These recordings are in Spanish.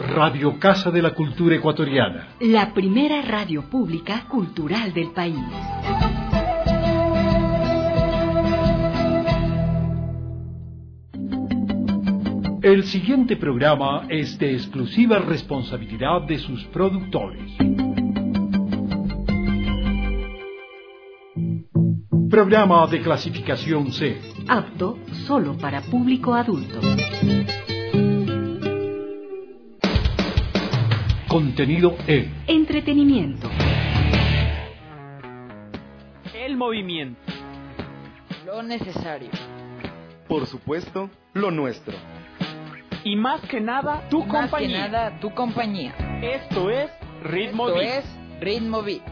Radio Casa de la Cultura Ecuatoriana. La primera radio pública cultural del país. El siguiente programa es de exclusiva responsabilidad de sus productores. Programa de clasificación C. Apto solo para público adulto. Contenido E. Entretenimiento. El movimiento. Lo necesario. Por supuesto, lo nuestro. Y más que nada, tu compañía. Esto es Ritmo Beat.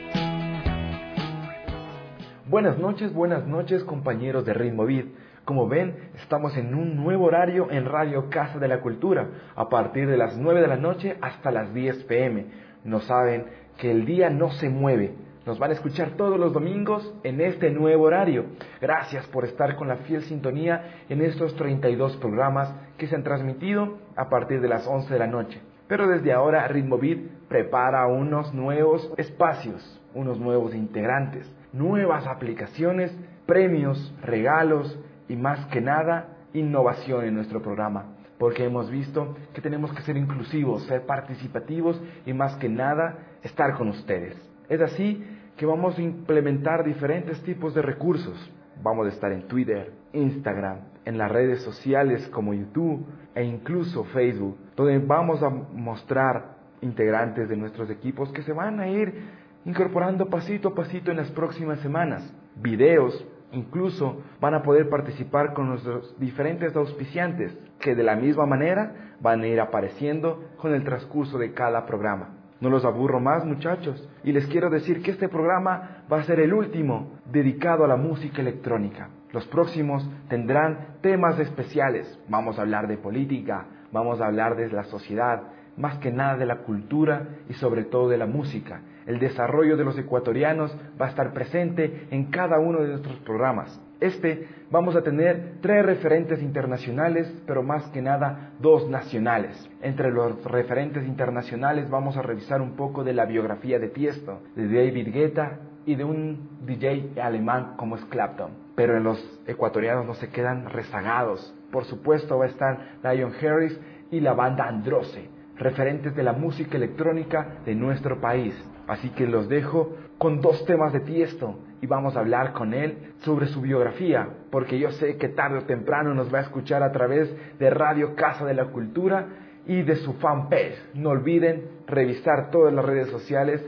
Buenas noches compañeros de Ritmo Beat. Como ven, estamos en un nuevo horario en Radio Casa de la Cultura, a partir de las 9 de la noche hasta las 10 p.m. No saben que el día no se mueve. Nos van a escuchar todos los domingos en este nuevo horario. Gracias por estar con la fiel sintonía en estos 32 programas que se han transmitido a partir de las 11 de la noche. Pero desde ahora Ritmo Beat prepara unos nuevos espacios, unos nuevos integrantes, nuevas aplicaciones, premios, regalos y más que nada innovación en nuestro programa. Porque hemos visto que tenemos que ser inclusivos, ser participativos y más que nada estar con ustedes. Es así que vamos a implementar diferentes tipos de recursos. Vamos a estar en Twitter, Instagram, en las redes sociales como YouTube e incluso Facebook, donde vamos a mostrar integrantes de nuestros equipos que se van a ir incorporando pasito a pasito en las próximas semanas. Videos, incluso van a poder participar con nuestros diferentes auspiciantes, que de la misma manera van a ir apareciendo con el transcurso de cada programa. No los aburro más, muchachos, y les quiero decir que este programa va a ser el último dedicado a la música electrónica. Los próximos tendrán temas especiales. Vamos a hablar de política, vamos a hablar de la sociedad, más que nada de la cultura y sobre todo de la música. El desarrollo de los ecuatorianos va a estar presente en cada uno de nuestros programas. Vamos a tener 3 referentes internacionales, pero más que nada 2 nacionales. Entre los referentes internacionales vamos a revisar un poco de la biografía de Tiesto, de David Guetta y de un DJ alemán como es Clapton. Pero en los ecuatorianos no se quedan rezagados. Por supuesto va a estar Lion Harris y la banda Androce, referentes de la música electrónica de nuestro país. Así que los dejo con 2 temas de Tiesto y vamos a hablar con él sobre su biografía, porque yo sé que tarde o temprano nos va a escuchar a través de Radio Casa de la Cultura y de su fanpage. No olviden revisar todas las redes sociales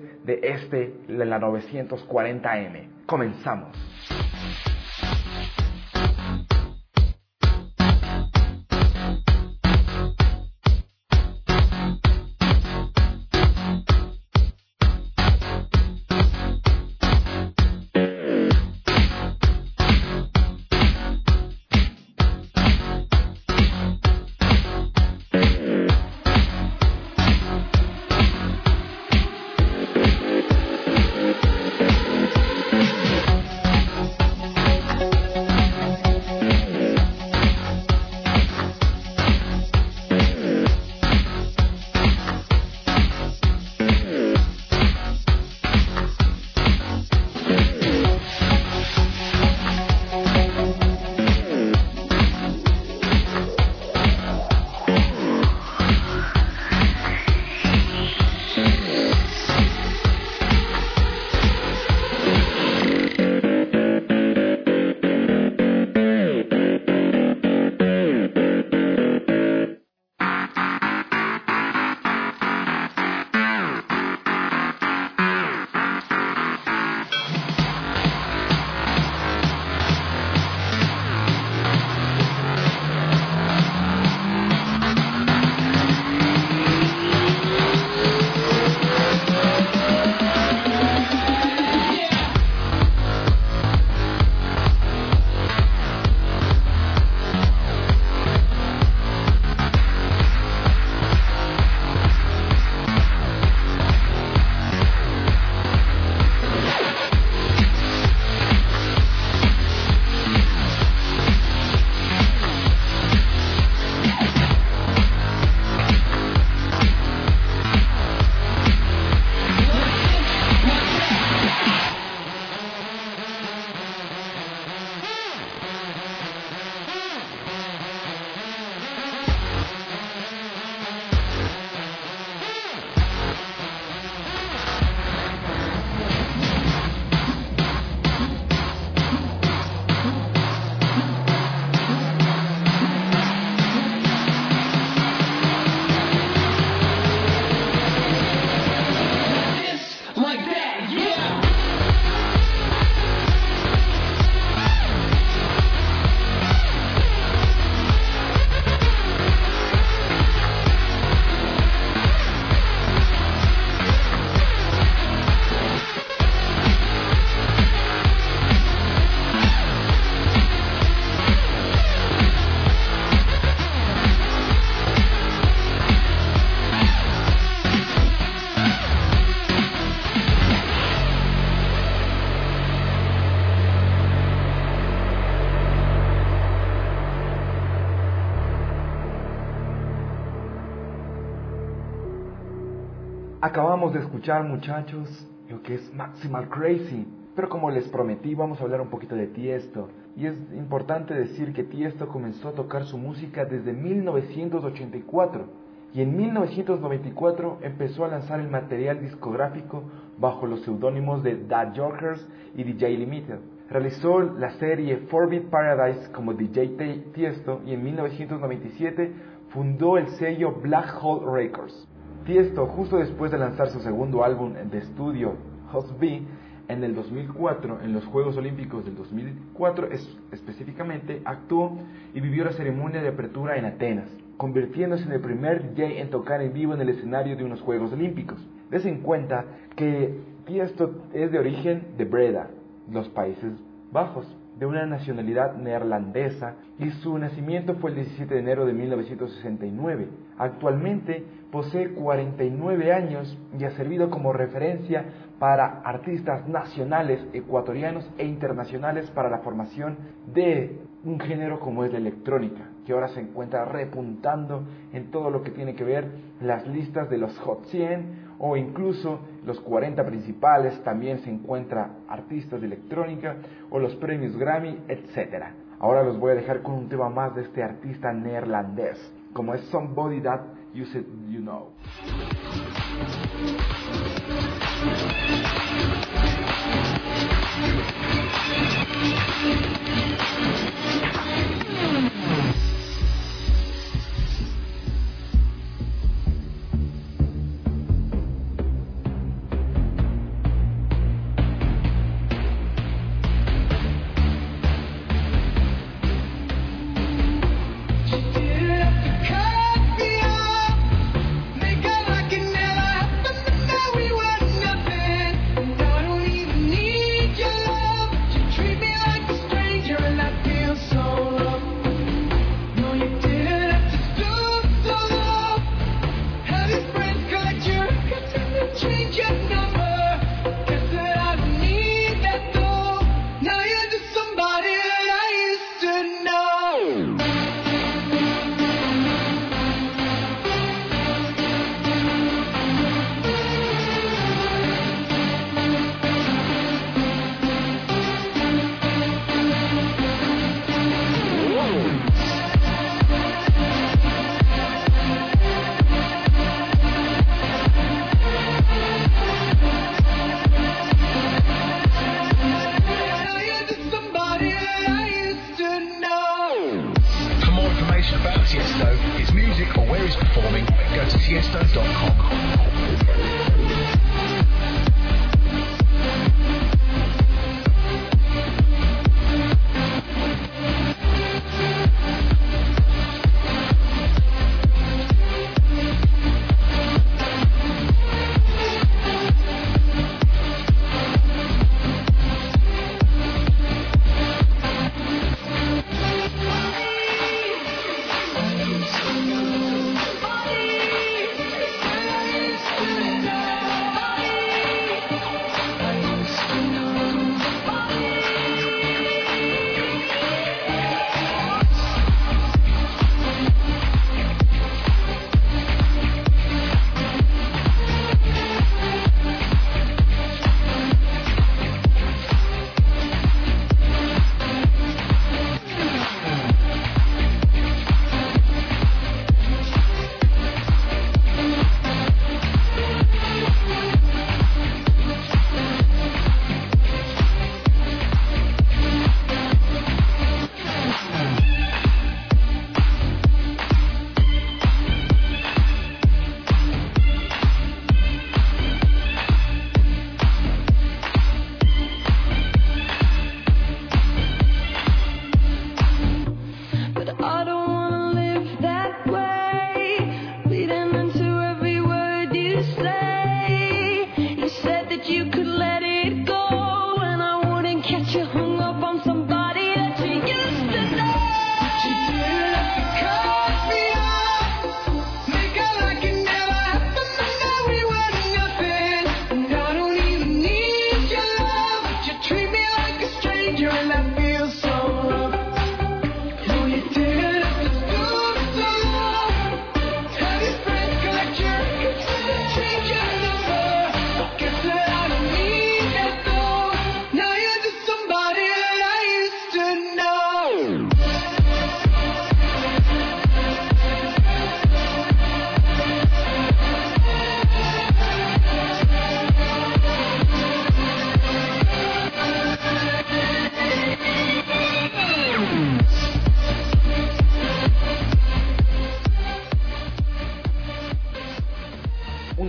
de la 940M. Comenzamos. Acabamos de escuchar, muchachos, lo que es Maximal Crazy. Pero como les prometí, vamos a hablar un poquito de Tiesto. Y es importante decir que Tiesto comenzó a tocar su música desde 1984. Y en 1994 empezó a lanzar el material discográfico bajo los seudónimos de Da Jokers y DJ Limited. Realizó la serie Forbid Paradise como DJ Tiesto y en 1997 fundó el sello Black Hole Records. Tiesto, justo después de lanzar su segundo álbum de estudio, Host B, en el 2004, en los Juegos Olímpicos del 2004 específicamente, actuó y vivió la ceremonia de apertura en Atenas, convirtiéndose en el primer DJ en tocar en vivo en el escenario de unos Juegos Olímpicos. Dese en cuenta que Tiesto es de origen de Breda, los Países Bajos, de una nacionalidad neerlandesa, y su nacimiento fue el 17 de enero de 1969. Actualmente posee 49 años y ha servido como referencia para artistas nacionales, ecuatorianos e internacionales para la formación de un género como es la electrónica, que ahora se encuentra repuntando en todo lo que tiene que ver las listas de los Hot 100 o incluso los 40 principales. También se encuentra artistas de electrónica o los premios Grammy, etc. Ahora los voy a dejar con un tema más de este artista neerlandés, como es Somebody That You Said You Know. Tonight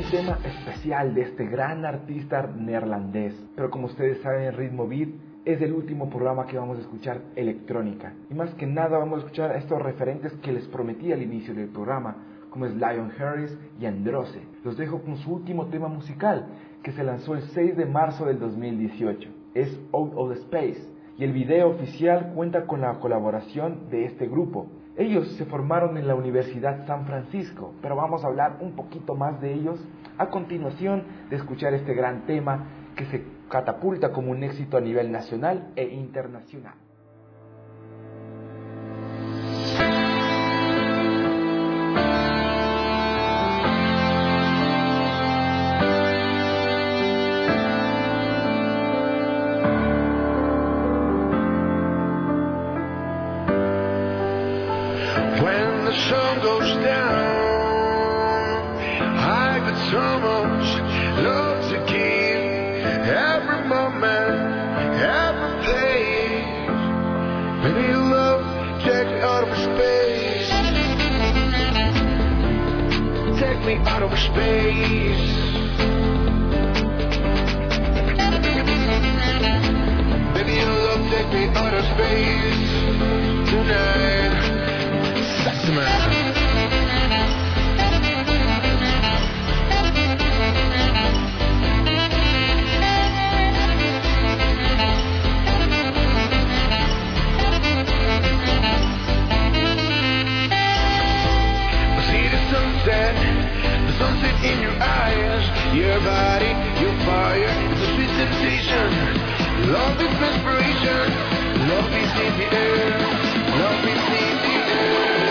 tema especial de este gran artista neerlandés. Pero como ustedes saben, en Ritmo Beat es el último programa que vamos a escuchar electrónica. Y más que nada vamos a escuchar a estos referentes que les prometí al inicio del programa, como es Lyon Harris y Androsse. Los dejo con su último tema musical, que se lanzó el 6 de marzo del 2018. Es Out of Space, y el video oficial cuenta con la colaboración de este grupo. Ellos se formaron en la Universidad San Francisco, pero vamos a hablar un poquito más de ellos a continuación de escuchar este gran tema que se catapulta como un éxito a nivel nacional e internacional. The sun goes down, I got so much love to give. Every moment, every place. Baby, love, take me out of space. Take me out of space. Baby, love, take me out of space tonight. The sunset in your eyes, your body, your fire, it's a sweet sensation. Love is inspiration, love is in the air, love is in the air.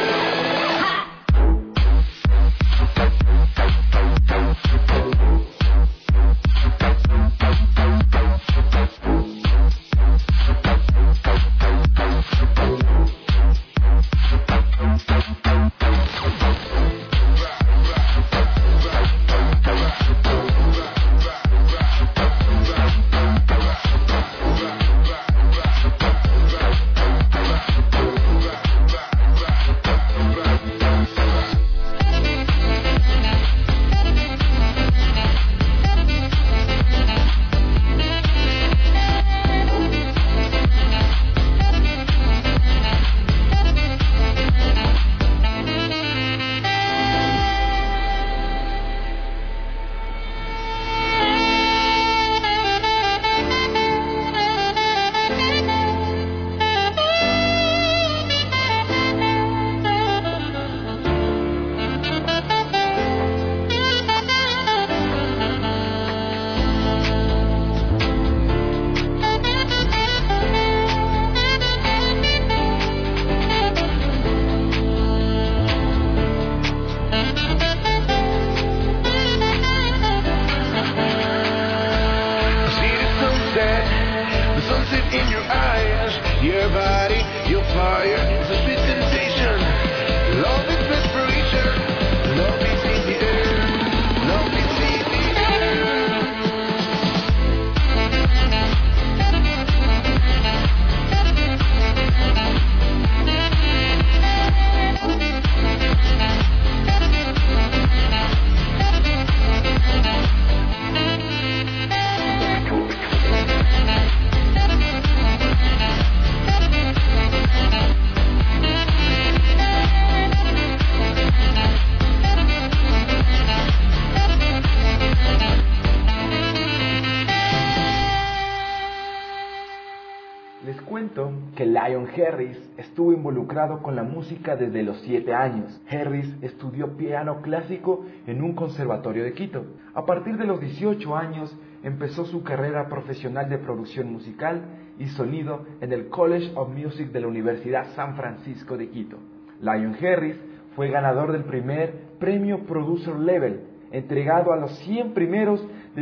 Que Lyon Harris estuvo involucrado con la música desde los 7 años. Harris estudió piano clásico en un conservatorio de Quito. A partir de los 18 años empezó su carrera profesional de producción musical y sonido en el College of Music de la Universidad San Francisco de Quito. Lyon Harris fue ganador del primer premio Producer Level, entregado a los 100 primeros de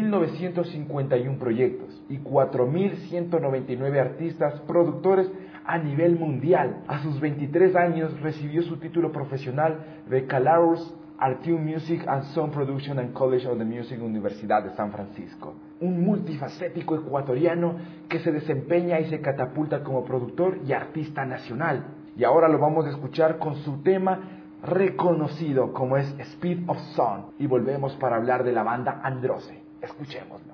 12.951 proyectos y 4.199 artistas productores a nivel mundial. A sus 23 años recibió su título profesional de Baccalaureus Arts Music and Sound Production and College of the Music Universidad de San Francisco. Un multifacético ecuatoriano que se desempeña y se catapulta como productor y artista nacional. Y ahora lo vamos a escuchar con su tema reconocido como es Speed of Sound, y volvemos para hablar de la banda Androce. Escuchémoslo.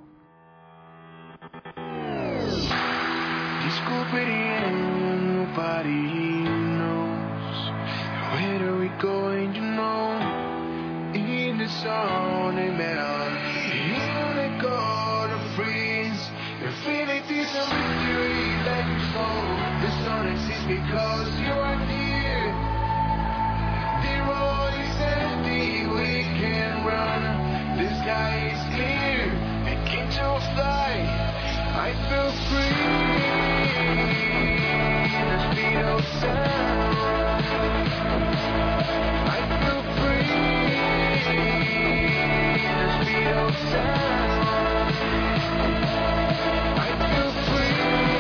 Nobody knows where are we going, you know. In the sun and melt, in the God of freeze. Infinity's a mystery that you soul. The sun exists because you are here. The road is empty, we can run. The sky is clear, begin to fly. I feel free. The speed of sound. I feel free. The speed of sound. I feel free.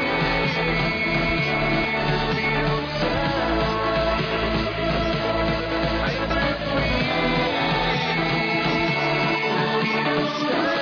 The speed of sound. I feel free. The speed of sound.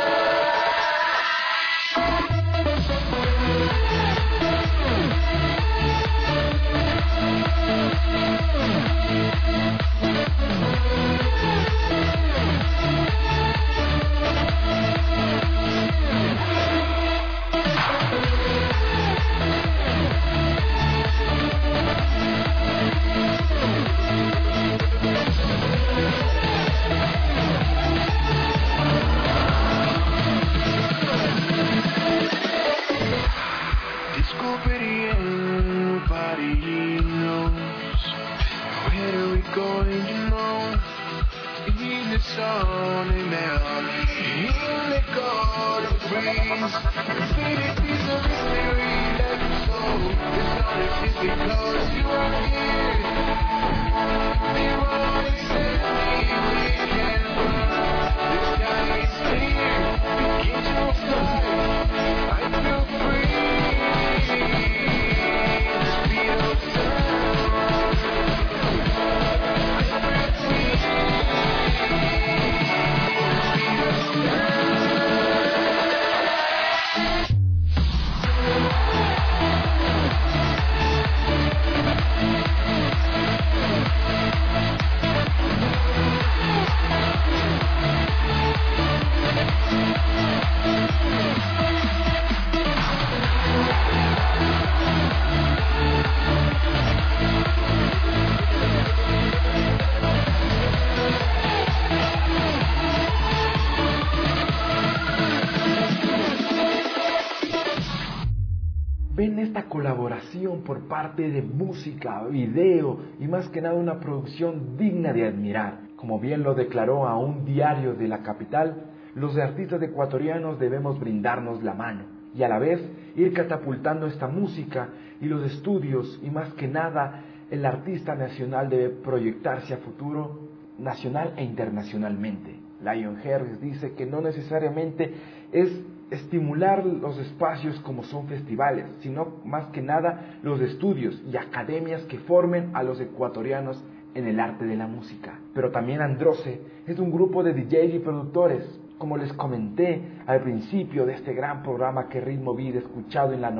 Colaboración por parte de música, video y más que nada una producción digna de admirar. Como bien lo declaró a un diario de la capital, los artistas ecuatorianos debemos brindarnos la mano y a la vez ir catapultando esta música y los estudios, y más que nada el artista nacional debe proyectarse a futuro nacional e internacionalmente. Lion Harris dice que no necesariamente es estimular los espacios como son festivales, sino más que nada los estudios y academias que formen a los ecuatorianos en el arte de la música. Pero también Androce es un grupo de DJs y productores. Como les comenté al principio de este gran programa que Ritmo Beat escuchado en la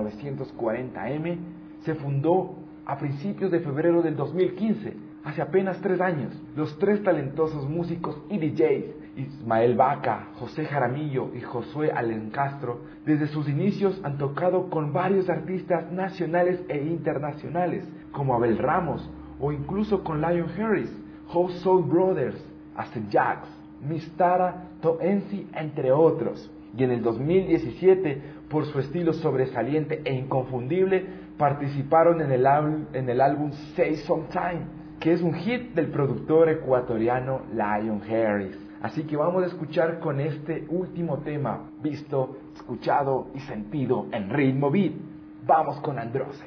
940M, se fundó a principios de febrero del 2015, hace apenas 3 años. Los 3 talentosos músicos y DJs, Ismael Vaca, José Jaramillo y Josué Alencastro, desde sus inicios han tocado con varios artistas nacionales e internacionales, como Abel Ramos, o incluso con Lion Harris, House Soul Brothers, Acid Jax, Mistara, Toensi, entre otros. Y en el 2017, por su estilo sobresaliente e inconfundible, participaron en el álbum Say Sometime, que es un hit del productor ecuatoriano Lion Harris. Así que vamos a escuchar con este último tema, visto, escuchado y sentido en Ritmo Beat. Vamos con Androce.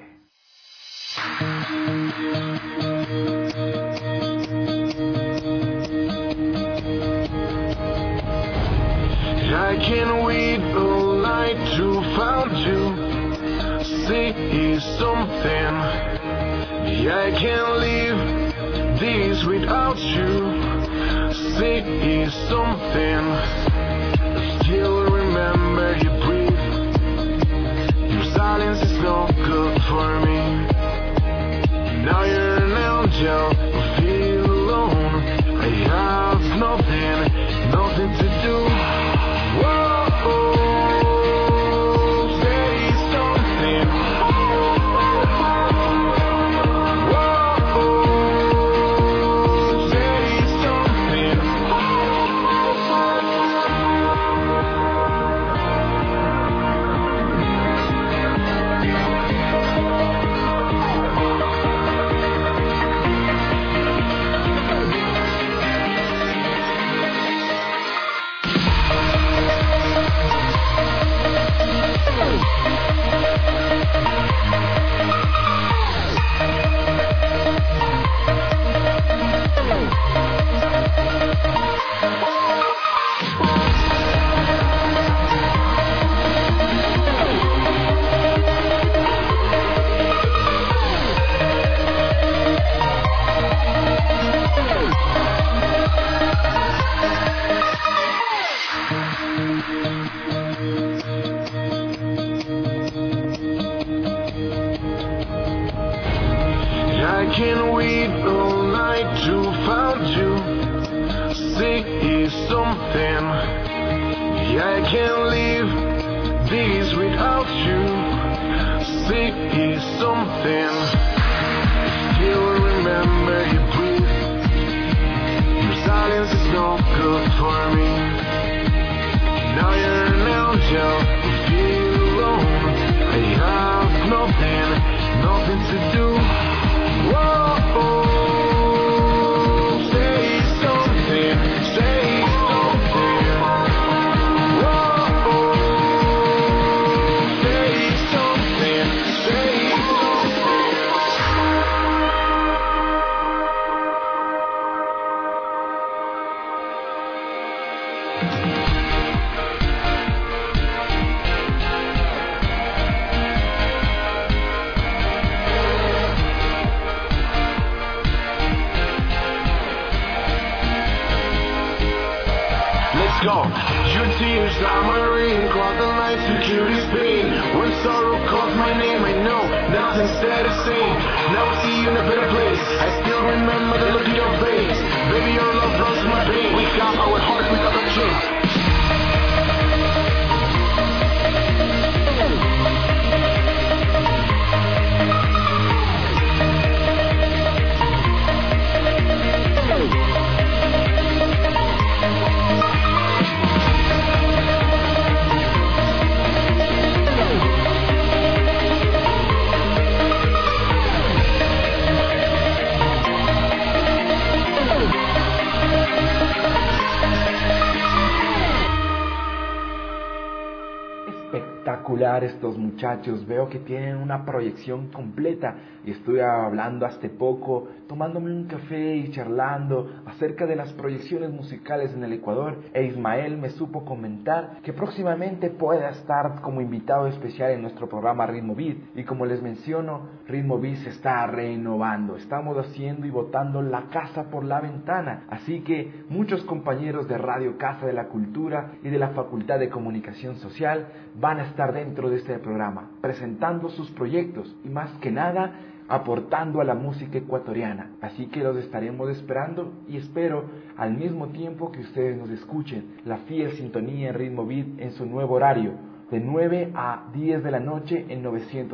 I can't wait all night to find you. Say something. I can't leave this without you. Say something. Still remember you breathe. Your silence is no good for me. Now you're an angel. Feel nothing to do. Whoa, say something. Whoa, say something. I can't wait all night to find you. Say something. I can't live this without you. Say something. Still remember you breathe. Your silence is no good for me. Now you're an angel. You feel alone. I have nothing to do. Whoa, say something, say something. Whoa, say something, say something. Go. Your tears are my ring, cross the line to cure this pain. When sorrow calls my name, I know nothing's there the same. Now I see you in a better place. I still remember the look in your face. Baby, your love runs my veins. We got our hearts without a chance. Espectacular estos muchachos, veo que tienen una proyección completa y estuve hablando hace poco, tomándome un café y charlando acerca de las proyecciones musicales en el Ecuador, e Ismael me supo comentar que próximamente pueda estar como invitado especial en nuestro programa Ritmo Beat. Y como les menciono, Ritmo Beat se está renovando, estamos haciendo y botando la casa por la ventana, así que muchos compañeros de Radio Casa de la Cultura y de la Facultad de Comunicación Social van a estar dentro de este programa, presentando sus proyectos y más que nada aportando a la música ecuatoriana. Así que los estaremos esperando y espero al mismo tiempo que ustedes nos escuchen la fiel sintonía en Ritmo Beat en su nuevo horario, de 9 a 10 de la noche en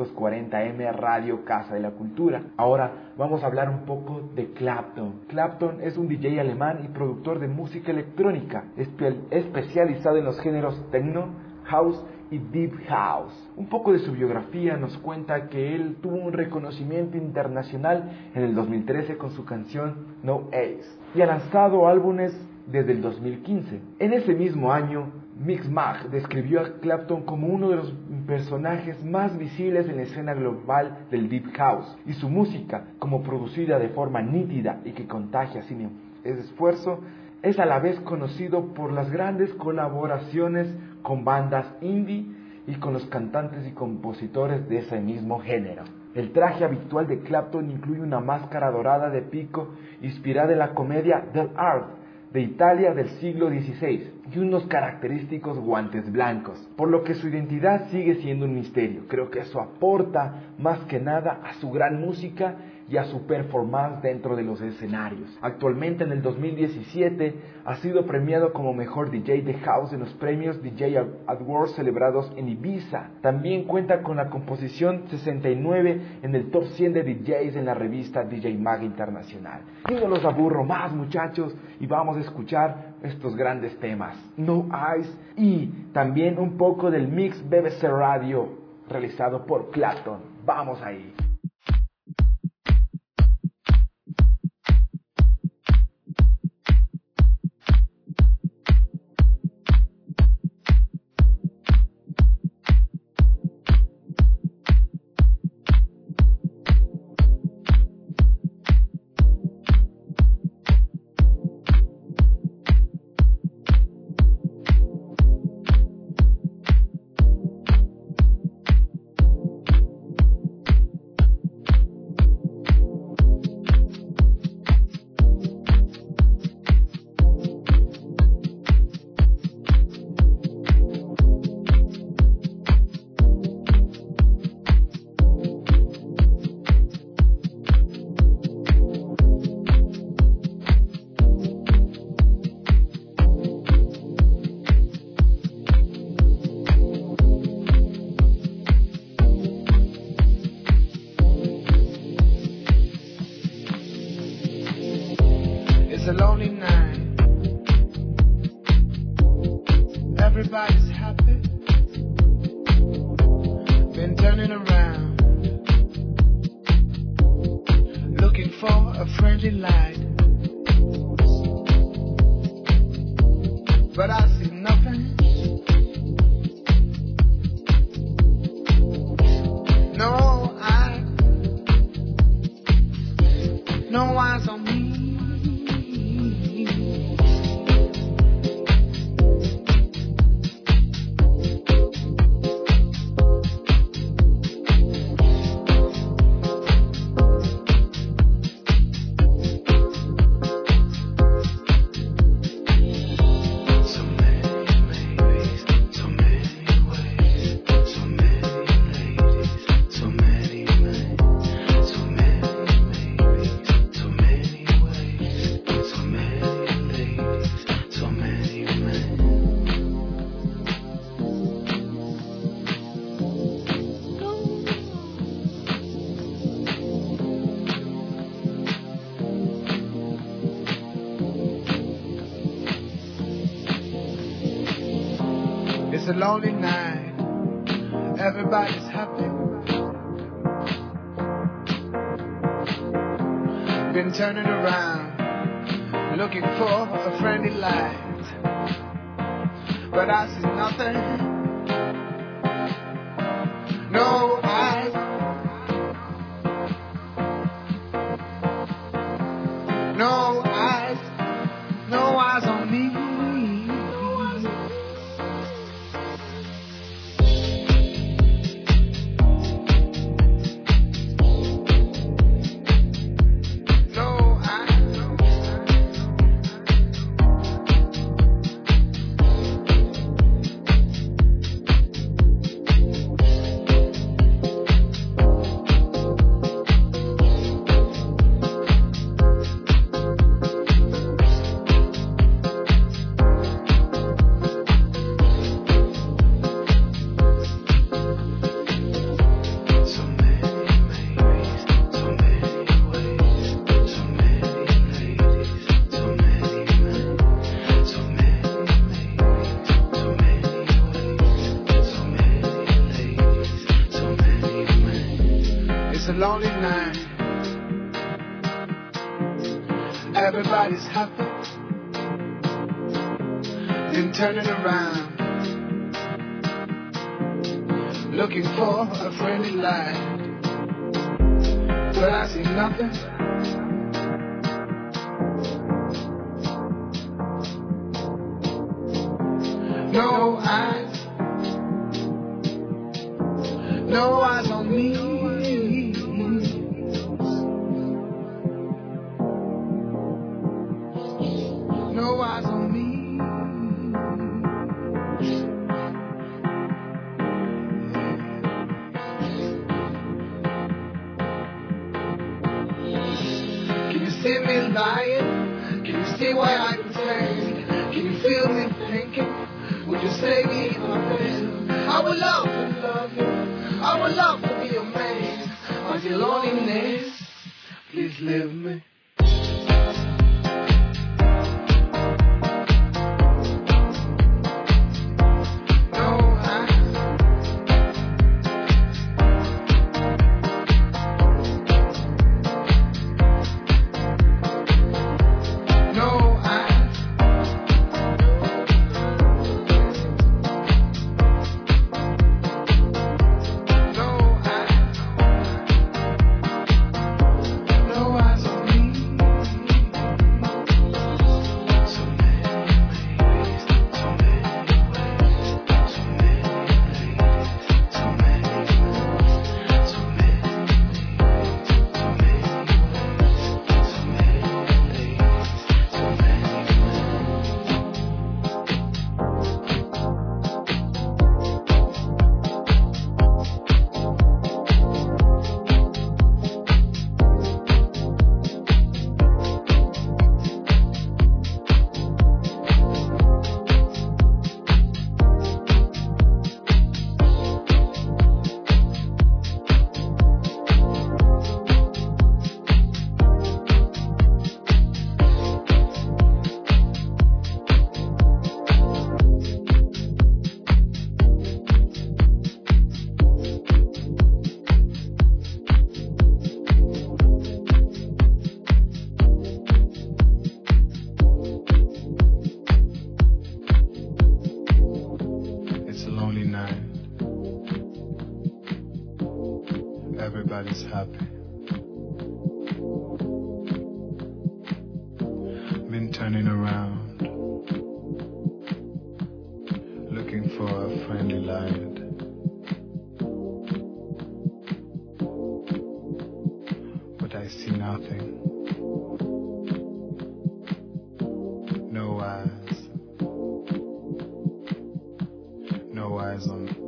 940M Radio Casa de la Cultura. Ahora vamos a hablar un poco de Clapton. Clapton es un DJ alemán y productor de música electrónica, especializado en los géneros techno, house y Deep House. Un poco de su biografía nos cuenta que él tuvo un reconocimiento internacional en el 2013 con su canción No Ace y ha lanzado álbumes desde el 2015. En ese mismo año, Mixmag describió a Clapton como uno de los personajes más visibles en la escena global del Deep House y su música, como producida de forma nítida y que contagia sin esfuerzo, es a la vez conocido por las grandes colaboraciones con bandas indie y con los cantantes y compositores de ese mismo género. El traje habitual de Clapton incluye una máscara dorada de pico inspirada en la comedia del Art de Italia del siglo XVI y unos característicos guantes blancos, por lo que su identidad sigue siendo un misterio. Creo que eso aporta más que nada a su gran música y a su performance dentro de los escenarios. Actualmente en el 2017 ha sido premiado como mejor DJ de House en los premios DJ Awards celebrados en Ibiza. También cuenta con la composición 69 en el top 100 de DJs en la revista DJ Mag Internacional. Y no los aburro más, muchachos, y vamos a escuchar estos grandes temas: No Eyes y también un poco del mix BBC Radio realizado por Clapton. Vamos ahí. a lonely night. Everybody's happy. Been turning around, looking for a friendly light. But I see nothing. No eyes on me. It's a lonely night. Everybody's happy. Been turning around, looking for a friendly light. But I see nothing. No eyes. No eyes. No eyes on me. Lonely night. Everybody's happy. Been turning around, looking for a friendly light. But I see nothing. No eyes. No eyes on me. No eyes on me. see why I pretend? Can you feel me thinking? Would you stay me my friend? I would love to love you. I would love to be amazed by your loneliness. Please leave me. Everybody's happy. Been turning around, looking for a friendly light. But I see nothing. No eyes. No eyes on me.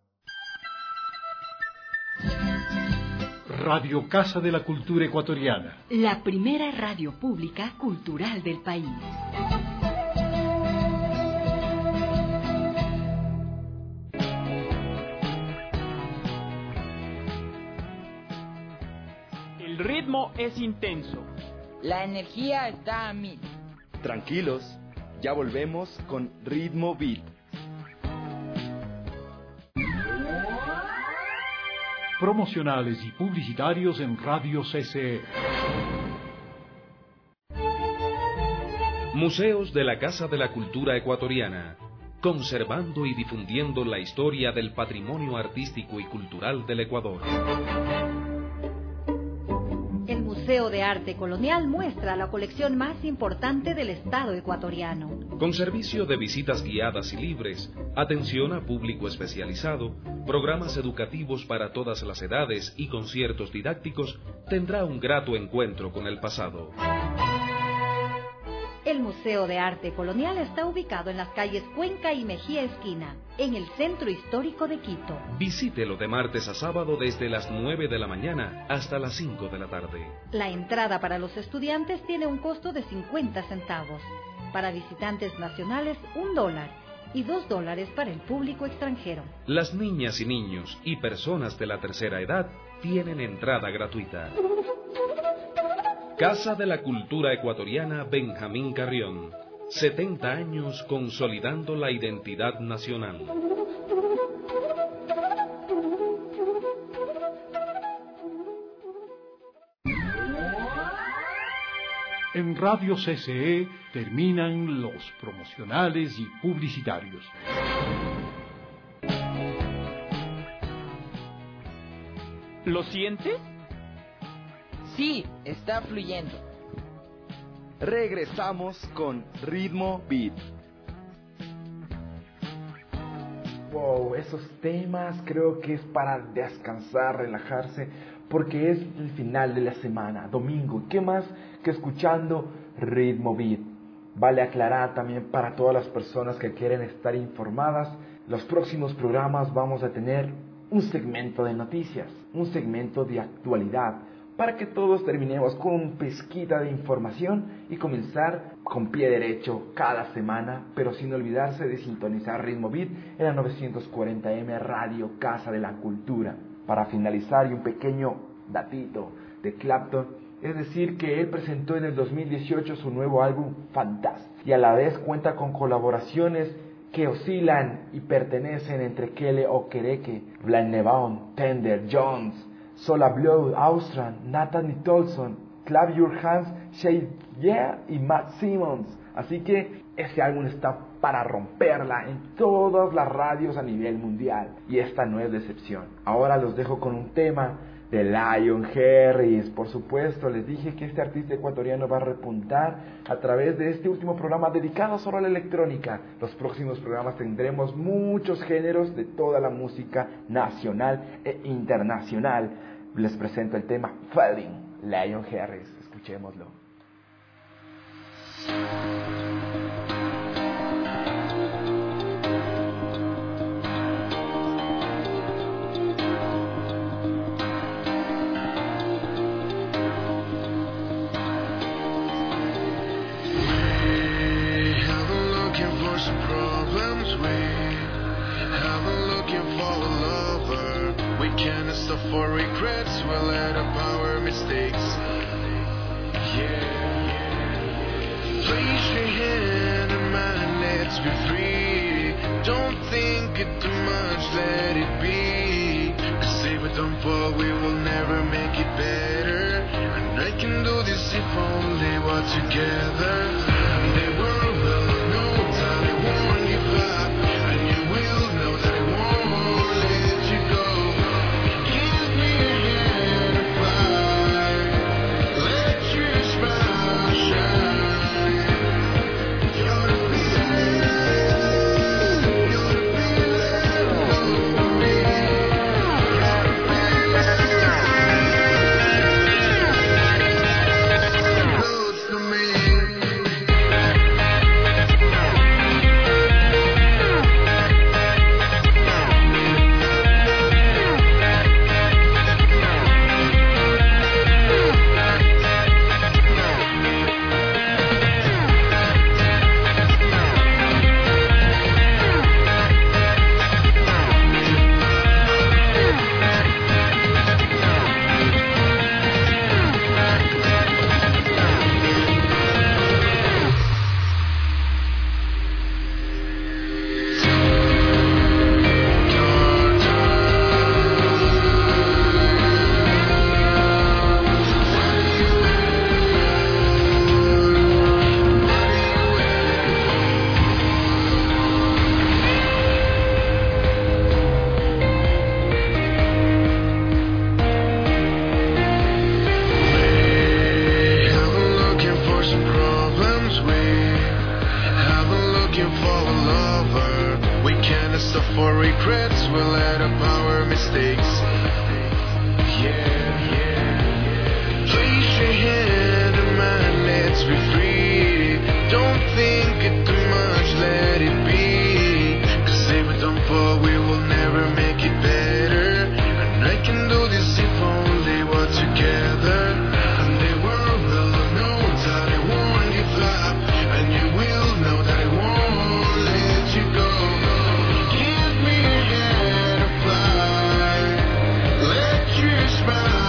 Radio Casa de la Cultura Ecuatoriana. La primera radio pública cultural del país. El ritmo es intenso. La energía está a 1000. Tranquilos, ya volvemos con Ritmo Beat. Promocionales y publicitarios en Radio CCE. Museos de la Casa de la Cultura Ecuatoriana, conservando y difundiendo la historia del patrimonio artístico y cultural del Ecuador. El Museo de Arte Colonial muestra la colección más importante del Estado ecuatoriano. Con servicio de visitas guiadas y libres, atención a público especializado, programas educativos para todas las edades y conciertos didácticos, tendrá un grato encuentro con el pasado. El Museo de Arte Colonial está ubicado en las calles Cuenca y Mejía Esquina, en el centro histórico de Quito. Visítelo de martes a sábado desde las 9 de la mañana hasta las 5 de la tarde. La entrada para los estudiantes tiene un costo de 50 centavos. Para visitantes nacionales, $1 y $2 para el público extranjero. Las niñas y niños y personas de la tercera edad tienen entrada gratuita. Casa de la Cultura Ecuatoriana Benjamín Carrión. 70 años consolidando la identidad nacional. En Radio CCE terminan los promocionales y publicitarios. ¿Lo sientes? Sí, está fluyendo. Regresamos con Ritmo Beat. Wow, esos temas creo que es para descansar, relajarse, porque es el final de la semana, domingo. ¿Qué más que escuchando Ritmo Beat? Vale aclarar también para todas las personas que quieren estar informadas, los próximos programas vamos a tener un segmento de noticias, un segmento de actualidad, para que todos terminemos con un pizquita de información y comenzar con pie derecho cada semana, pero sin olvidarse de sintonizar Ritmo Beat en la 940M Radio Casa de la Cultura. Para finalizar, y un pequeño datito de Clapton, es decir que él presentó en el 2018 su nuevo álbum Fantastic, y a la vez cuenta con colaboraciones que oscilan y pertenecen entre Kele Okereke, Blind Nebaun, Tender, Jones, Solar Blood, Austran, Nathan Nicholson, Clap Your Hands, Shade Yeah y Matt Simmons. Así que ese álbum está para romperla en todas las radios a nivel mundial, y esta no es la excepción. Ahora los dejo con un tema de Lyon Harris. Por supuesto, les dije que este artista ecuatoriano va a repuntar a través de este último programa dedicado solo a la electrónica. Los próximos programas tendremos muchos géneros de toda la música nacional e internacional. Les presento el tema Falling, Lyon Harris. Escuchémoslo. For regrets, we'll add up our mistakes. Place your hand in mine, let's be free. Don't think it too much, let it be. 'Cause if we don't fall, we will never make it better. And I can do this if only we're together. The world will know that I won't give up, and you will know that I won't let you go. Smile.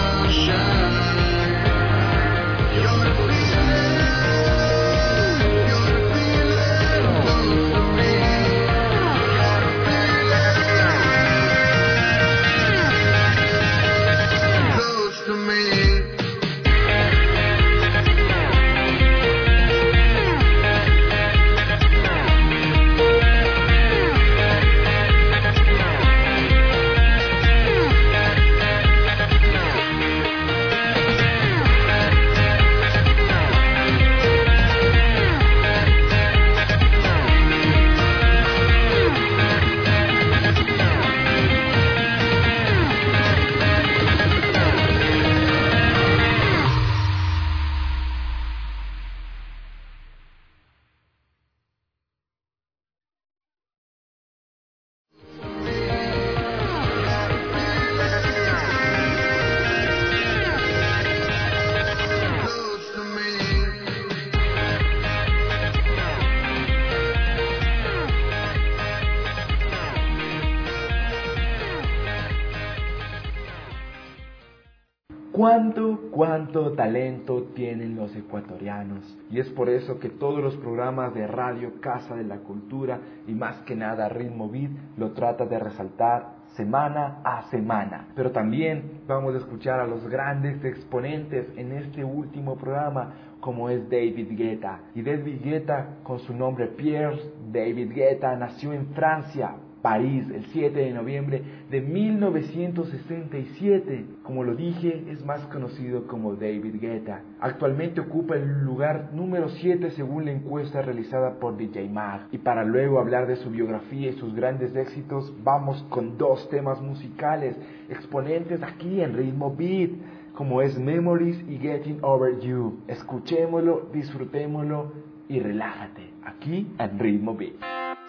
¿Cuánto talento tienen los ecuatorianos? Y es por eso que todos los programas de Radio Casa de la Cultura y más que nada Ritmo Beat lo trata de resaltar semana a semana. Pero también vamos a escuchar a los grandes exponentes en este último programa, como es David Guetta. Y David Guetta, con su nombre Pierre David Guetta, nació en Francia, París, el 7 de noviembre de 1967. Como lo dije, es más conocido como David Guetta. Actualmente ocupa el lugar número 7 según la encuesta realizada por DJ Mag. Y para luego hablar de su biografía y sus grandes éxitos, vamos con dos temas musicales exponentes aquí en Ritmo Beat, como es Memories y Getting Over You. Escuchémoslo, disfrutémoslo y relájate aquí en Ritmo Beat.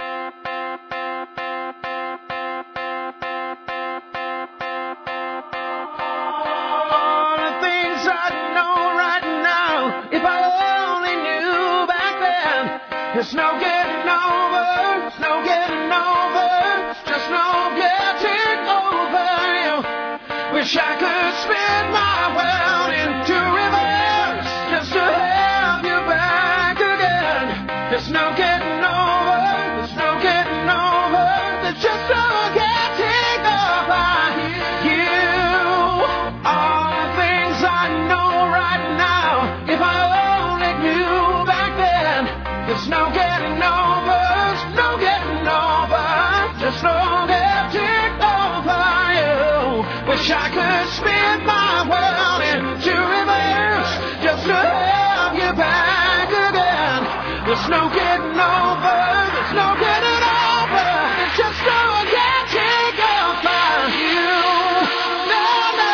There's no getting over, there's no getting over, just no getting over you. Wish I could spin my world into reverse, just to have you back again. There's no getting over, there's no getting over, there's just no getting over you. All the things I know right now, if I only knew back then. There's no getting over, there's no getting over, just no getting over you. Wish I could spin my world into reverse, just to have you back again. There's no getting over, there's no getting over, there's just no getting over you. No, no.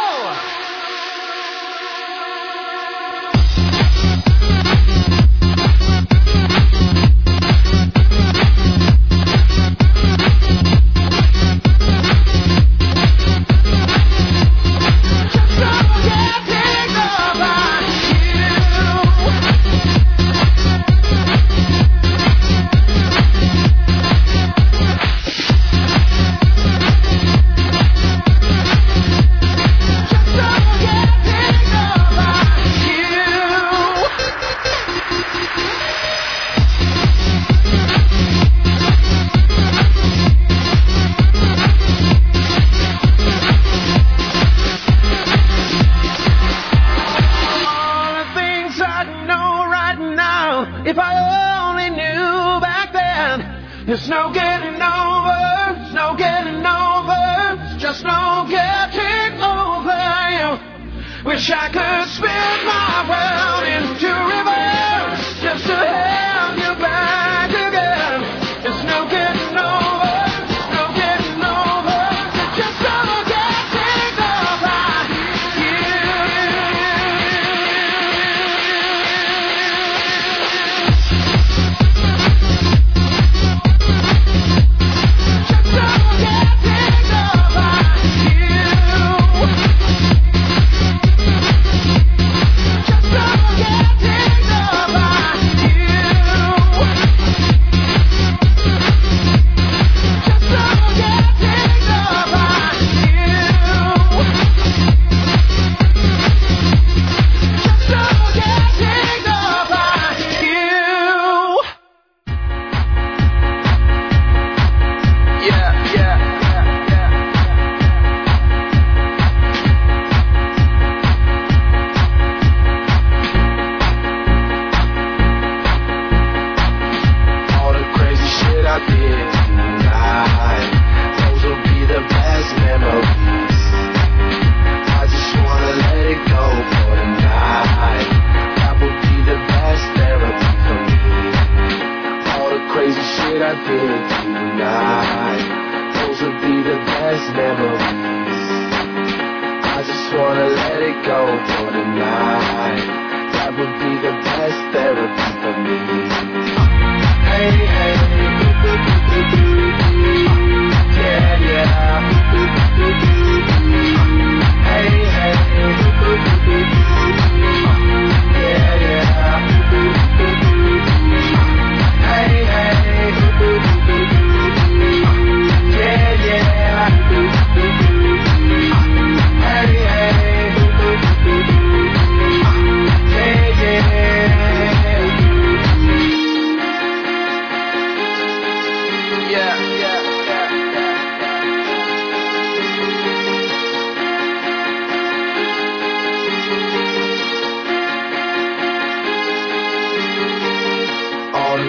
If I only knew back then, there's no getting over, there's no getting over, there's just no getting over you. Wish I could spin my world into reverse, just to have you back again. There's no getting over, there's no getting over, there's just no getting over you.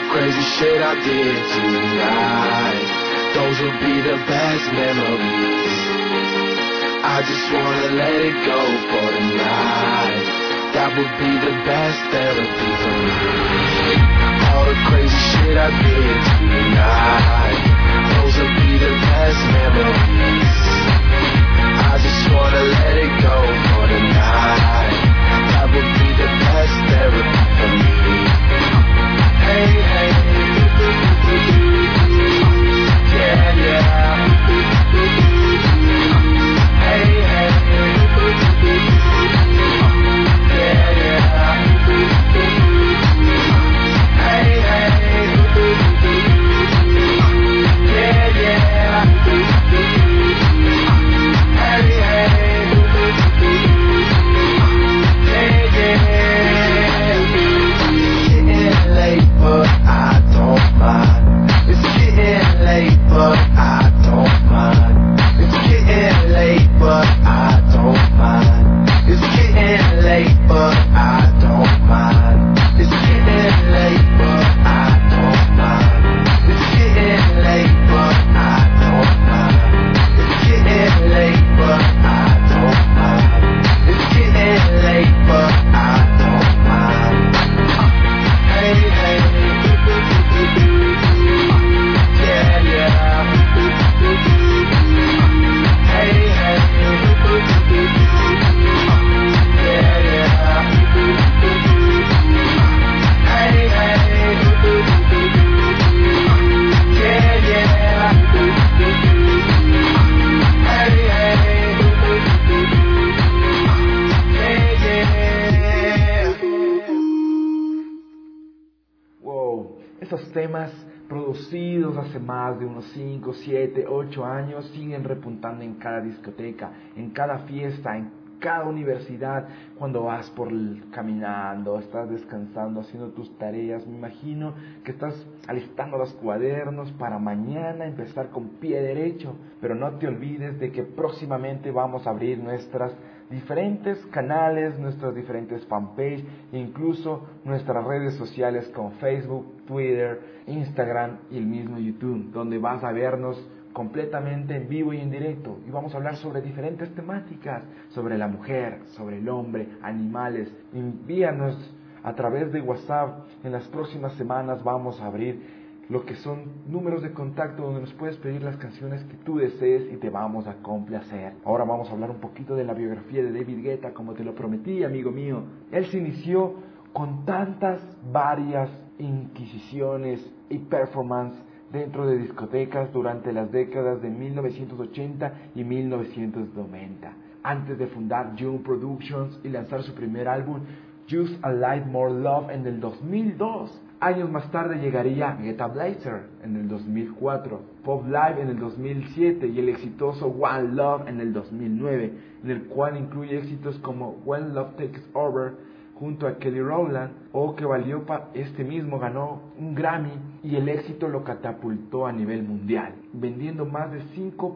crazy shit I did tonight, those will be the best memories. I just wanna let it go for tonight. That would be the best therapy for me. All the crazy shit I did tonight, those will be the best memories. I just wanna let it go for tonight. That would be the best therapy for me. Hey, hey, yeah, yeah. Hey, hey, yeah, yeah. Hey, hey, yeah, yeah. Hey, hey, yeah, yeah. Getting late, but I don't mind. It's getting late, but I don't mind. It's getting late, but I don't mind. It's getting late, but I don't mind. It's getting late, but I don't mind. It's getting late, but I don't mind. It's getting late, but I don't mind. It's getting late, but I don't mind. Hey, hey, yeah, yeah. Hey, hey, yeah, yeah. Hey, hey, yeah, yeah. Hey, hey, yeah, yeah. Wow, esos temas producidos hace más de unos 5, 7, 8 años siguen repuntando en cada discoteca, en cada fiesta, en cada universidad, cuando vas caminando, estás descansando, haciendo tus tareas. Me imagino que estás alistando los cuadernos para mañana empezar con pie derecho, pero no te olvides de que próximamente vamos a abrir nuestras diferentes canales, nuestras diferentes fanpage e incluso nuestras redes sociales con Facebook, Twitter, Instagram y el mismo YouTube, donde vas a vernos completamente en vivo y en directo, y vamos a hablar sobre diferentes temáticas, sobre la mujer, sobre el hombre, animales. Envíanos a través de WhatsApp. En las próximas semanas vamos a abrir lo que son números de contacto donde nos puedes pedir las canciones que tú desees y te vamos a complacer. Ahora vamos a hablar un poquito de la biografía de David Guetta, como te lo prometí, amigo mío. Él se inició con varias inquisiciones y performance dentro de discotecas durante las décadas de 1980 y 1990, antes de fundar June Productions y lanzar su primer álbum Just a Light More Love en el 2002. Años más tarde llegaría Getta Blazer en el 2004, Pop Live en el 2007 y el exitoso One Love en el 2009, en el cual incluye éxitos como When Love Takes Over junto a Kelly Rowland, o que este mismo ganó un Grammy y el éxito lo catapultó a nivel mundial, vendiendo más de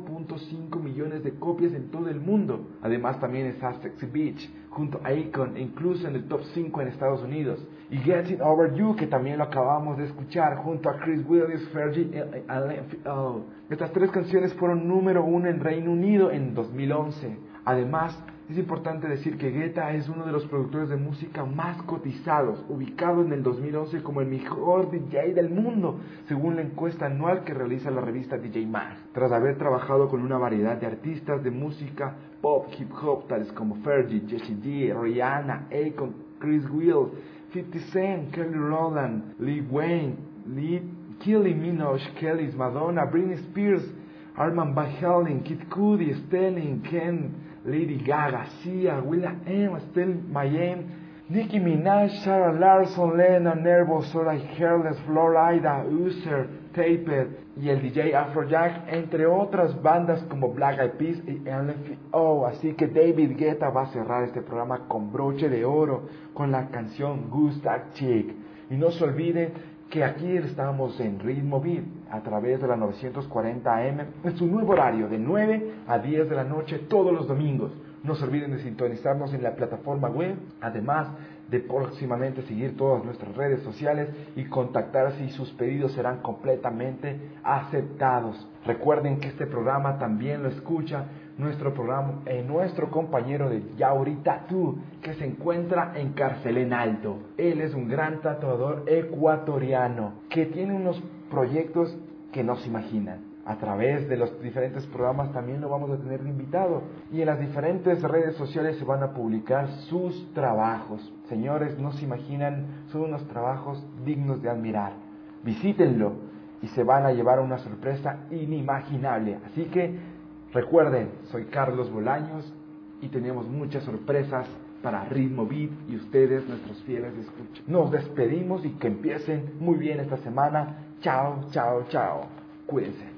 5.5 millones de copias en todo el mundo. Además también está Sexy Beach junto a Akon, incluso en el top 5 en Estados Unidos, y Getting Over You, que también lo acabamos de escuchar junto a Chris Willis, Fergie y LFO. Estas tres canciones fueron número 1 en Reino Unido en 2011. Además, es importante decir que Guetta es uno de los productores de música más cotizados, ubicado en el 2011 como el mejor DJ del mundo, según la encuesta anual que realiza la revista DJ Mag. Tras haber trabajado con una variedad de artistas de música pop, hip hop, tales como Fergie, Jessie J, Rihanna, Akon, Chris Will, 50 Cent, Kelly Rowland, Lil Wayne, Kylie Minogue, Kelly, Madonna, Britney Spears, Armand Van Helden, Kid Cudi, Stelling, Ken, Lady Gaga, Sia, will.i.am, Estelle Mayhem, Nicki Minaj, Sarah Larson, Lena Nervo, Soraya Herles, Florida, User, Taped y el DJ Afrojack, entre otras bandas como Black Eyed Peas y LFO. Así que David Guetta va a cerrar este programa con broche de oro con la canción Gustav Chick. Y no se olviden que aquí estamos en Ritmo Beat a través de la 940 AM en su nuevo horario de 9 a 10 de la noche todos los domingos. No se olviden de sintonizarnos en la plataforma web, además de próximamente seguir todas nuestras redes sociales y contactarse, y sus pedidos serán completamente aceptados. Recuerden que este programa también lo escucha nuestro compañero de Yauri Tattoo, que se encuentra en Carcelén Alto. Él es un gran tatuador ecuatoriano que tiene unos proyectos que no se imaginan. A través de los diferentes programas también lo vamos a tener de invitado, y en las diferentes redes sociales se van a publicar sus trabajos. Señores, no se imaginan, son unos trabajos dignos de admirar. Visítenlo y se van a llevar una sorpresa inimaginable. Así que recuerden, soy Carlos Bolaños y tenemos muchas sorpresas para Ritmo Beat y ustedes, nuestros fieles escuchas. Nos despedimos y que empiecen muy bien esta semana. Chao, chao, chao. Cuídense.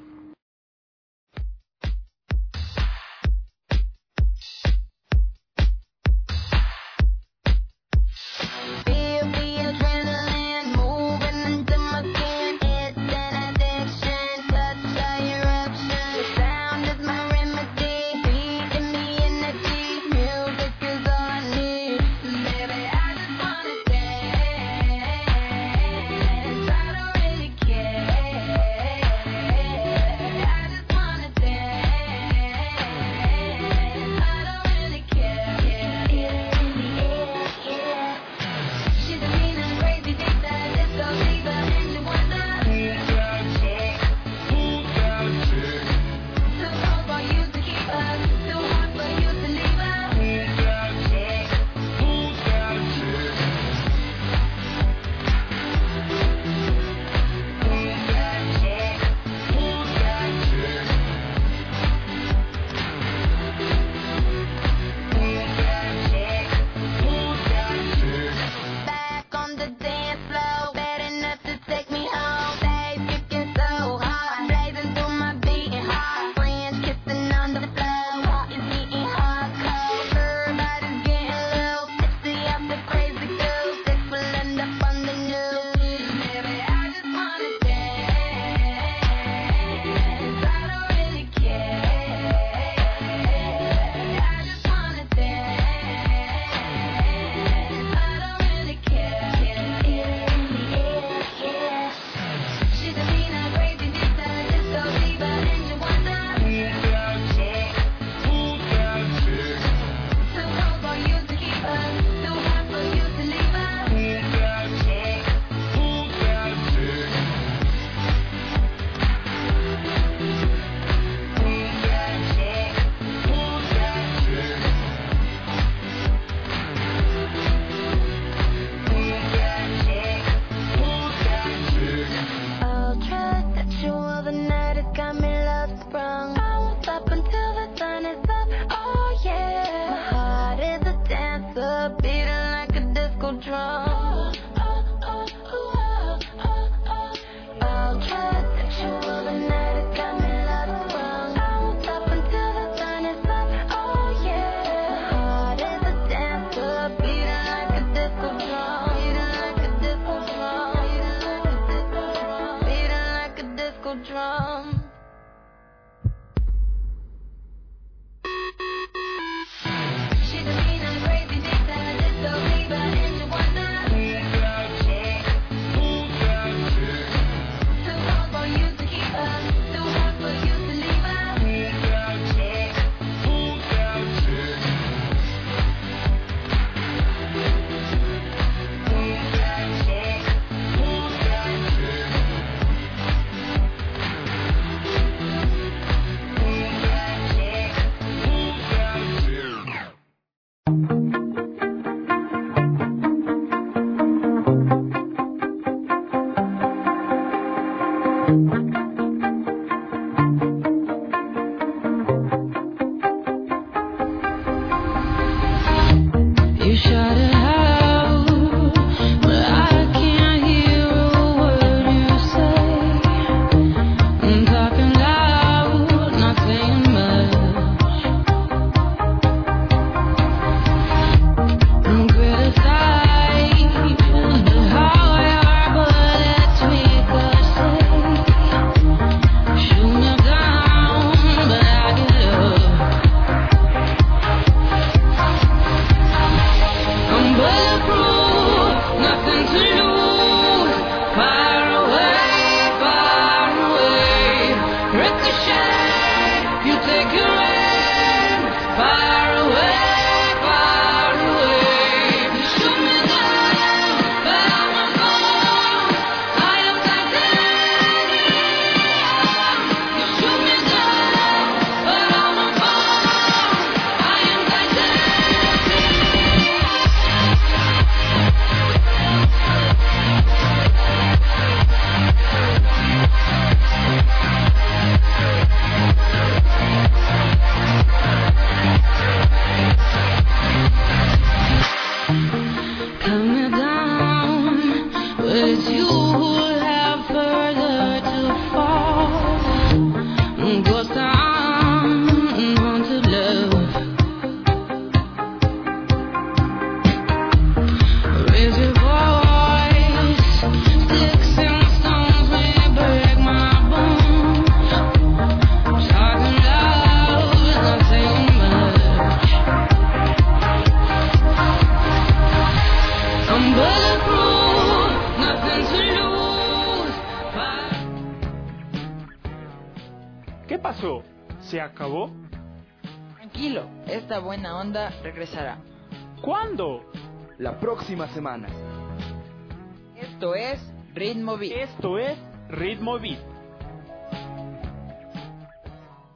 pasó? ¿Se acabó? Tranquilo, esta buena onda regresará. ¿Cuándo? La próxima semana. Esto es Ritmo Beat. Esto es Ritmo Beat.